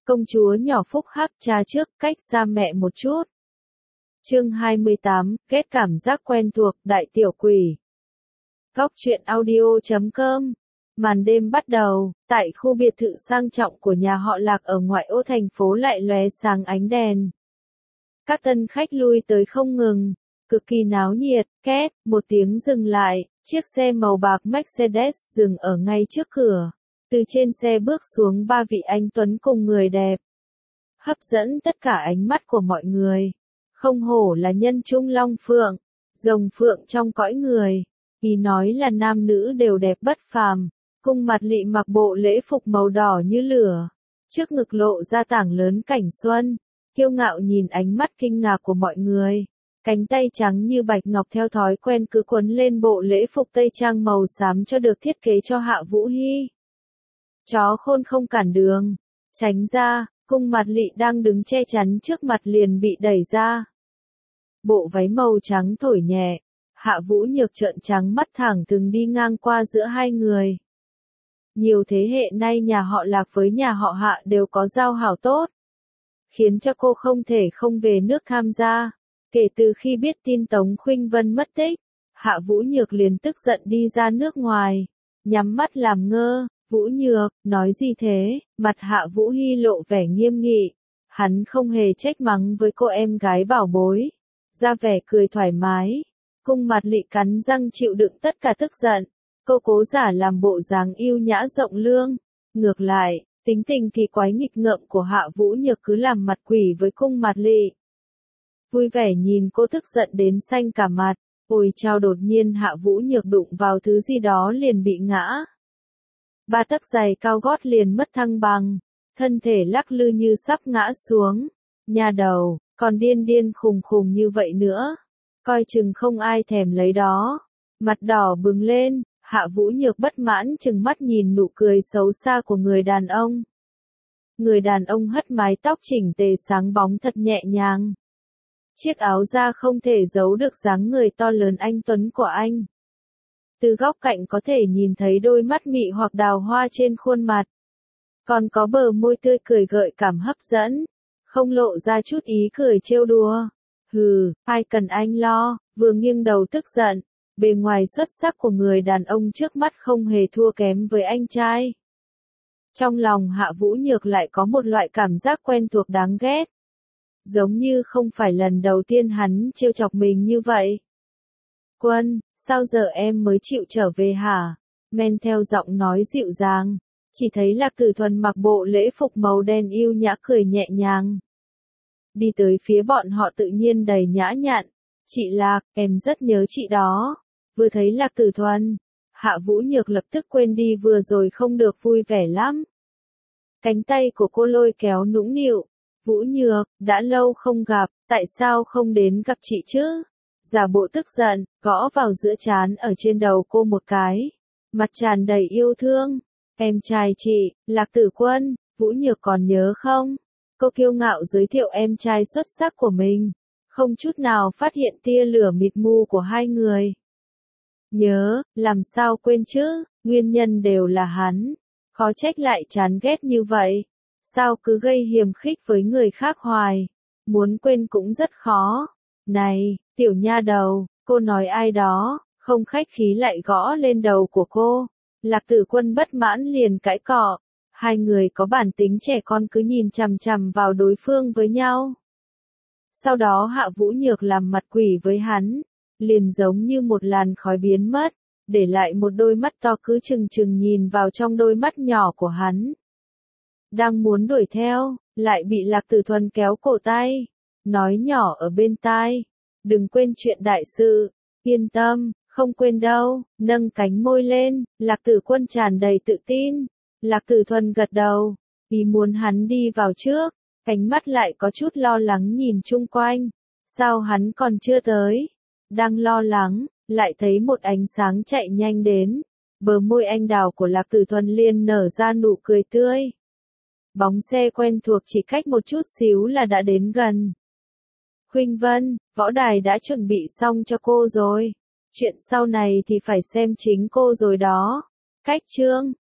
Công chúa nhỏ phúc hắc cha trước, cách xa mẹ một chút. Chương 28, kết cảm giác quen thuộc, đại tiểu quỷ. Góc truyện audio.com. Màn đêm bắt đầu, tại khu biệt thự sang trọng của nhà họ Lạc ở ngoại ô thành phố lại lóe sáng ánh đèn. Các tân khách lui tới không ngừng, cực kỳ náo nhiệt, két, một tiếng dừng lại, chiếc xe màu bạc Mercedes dừng ở ngay trước cửa. Từ trên xe bước xuống ba vị anh tuấn cùng người đẹp, hấp dẫn tất cả ánh mắt của mọi người. Không hổ là nhân trung long phượng, rồng phượng trong cõi người. Ý nói là nam nữ đều đẹp bất phàm. Cung Mạt Lị mặc bộ lễ phục màu đỏ như lửa, trước ngực lộ ra tảng lớn cảnh xuân, kiêu ngạo nhìn ánh mắt kinh ngạc của mọi người. Cánh tay trắng như bạch ngọc theo thói quen cứ quấn lên bộ lễ phục tây trang màu xám cho được thiết kế cho Hạ Vũ Hy. Chó khôn không cản đường, tránh ra, Cung Mạt Lị đang đứng che chắn trước mặt liền bị đẩy ra. Bộ váy màu trắng thổi nhẹ, Hạ Vũ Nhược trợn trắng mắt thẳng thừng đi ngang qua giữa hai người. Nhiều thế hệ nay nhà họ Lạc với nhà họ Hạ đều có giao hảo tốt, khiến cho cô không thể không về nước tham gia. Kể từ khi biết tin Tống Khuynh Vân mất tích, Hạ Vũ Nhược liền tức giận đi ra nước ngoài, nhắm mắt làm ngơ. Vũ Nhược, nói gì thế? Mặt Hạ Vũ Hy lộ vẻ nghiêm nghị. Hắn không hề trách mắng với cô em gái bảo bối, ra vẻ cười thoải mái. Cung Mạt Lị cắn răng chịu đựng tất cả tức giận. Cô cố giả làm bộ dáng yêu nhã rộng lương. Ngược lại, tính tình kỳ quái nghịch ngợm của Hạ Vũ Nhược cứ làm mặt quỷ với Cung Mạt Lị. Vui vẻ nhìn cô tức giận đến xanh cả mặt. Ôi chao, đột nhiên Hạ Vũ Nhược đụng vào thứ gì đó liền bị ngã. Ba tấc giày cao gót liền mất thăng bằng, thân thể lắc lư như sắp ngã xuống. Nhà đầu, còn điên điên khùng khùng như vậy nữa, coi chừng không ai thèm lấy đó. Mặt đỏ bừng lên, Hạ Vũ Nhược bất mãn chừng mắt nhìn nụ cười xấu xa của người đàn ông. Người đàn ông hất mái tóc chỉnh tề sáng bóng thật nhẹ nhàng. Chiếc áo da không thể giấu được dáng người to lớn anh tuấn của anh. Từ góc cạnh có thể nhìn thấy đôi mắt mị hoặc đào hoa trên khuôn mặt. Còn có bờ môi tươi cười gợi cảm hấp dẫn, không lộ ra chút ý cười trêu đùa. Hừ, ai cần anh lo, vừa nghiêng đầu tức giận. Bề ngoài xuất sắc của người đàn ông trước mắt không hề thua kém với anh trai. Trong lòng Hạ Vũ Nhược lại có một loại cảm giác quen thuộc đáng ghét. Giống như không phải lần đầu tiên hắn trêu chọc mình như vậy. Quân, sao giờ em mới chịu trở về hả? Men theo giọng nói dịu dàng, chỉ thấy Lạc Tử Thuần mặc bộ lễ phục màu đen yêu nhã cười nhẹ nhàng. Đi tới phía bọn họ tự nhiên đầy nhã nhặn. Chị Lạc, em rất nhớ chị đó. Vừa thấy Lạc Tử Thuần, Hạ Vũ Nhược lập tức quên đi vừa rồi không được vui vẻ lắm. Cánh tay của cô lôi kéo nũng nịu. Vũ Nhược, đã lâu không gặp, tại sao không đến gặp chị chứ? Giả bộ tức giận, gõ vào giữa trán ở trên đầu cô một cái. Mặt tràn đầy yêu thương. Em trai chị, Lạc Tử Quân, Vũ Nhược còn nhớ không? Cô kiêu ngạo giới thiệu em trai xuất sắc của mình, không chút nào phát hiện tia lửa mịt mù của hai người. Nhớ, làm sao quên chứ, nguyên nhân đều là hắn. Khó trách lại chán ghét như vậy. Sao cứ gây hiềm khích với người khác hoài. Muốn quên cũng rất khó. Này, tiểu nha đầu, cô nói ai đó, không khách khí lại gõ lên đầu của cô. Lạc Tử Quân bất mãn liền cãi cọ. Hai người có bản tính trẻ con cứ nhìn chằm chằm vào đối phương với nhau. Sau đó Hạ Vũ Nhược làm mặt quỷ với hắn, liền giống như một làn khói biến mất, để lại một đôi mắt to cứ chừng chừng nhìn vào trong đôi mắt nhỏ của hắn. Đang muốn đuổi theo, lại bị Lạc Tử Thuần kéo cổ tay, nói nhỏ ở bên tai. Đừng quên chuyện đại sự, yên tâm, không quên đâu, nâng cánh môi lên, Lạc Tử Quân tràn đầy tự tin. Lạc Tử Thuần gật đầu, ý muốn hắn đi vào trước, ánh mắt lại có chút lo lắng nhìn chung quanh. Sao hắn còn chưa tới? Đang lo lắng, lại thấy một ánh sáng chạy nhanh đến. Bờ môi anh đào của Lạc Tử Thuần liền nở ra nụ cười tươi. Bóng xe quen thuộc chỉ cách một chút xíu là đã đến gần. Khuynh Vân, võ đài đã chuẩn bị xong cho cô rồi. Chuyện sau này thì phải xem chính cô rồi đó. Cách chương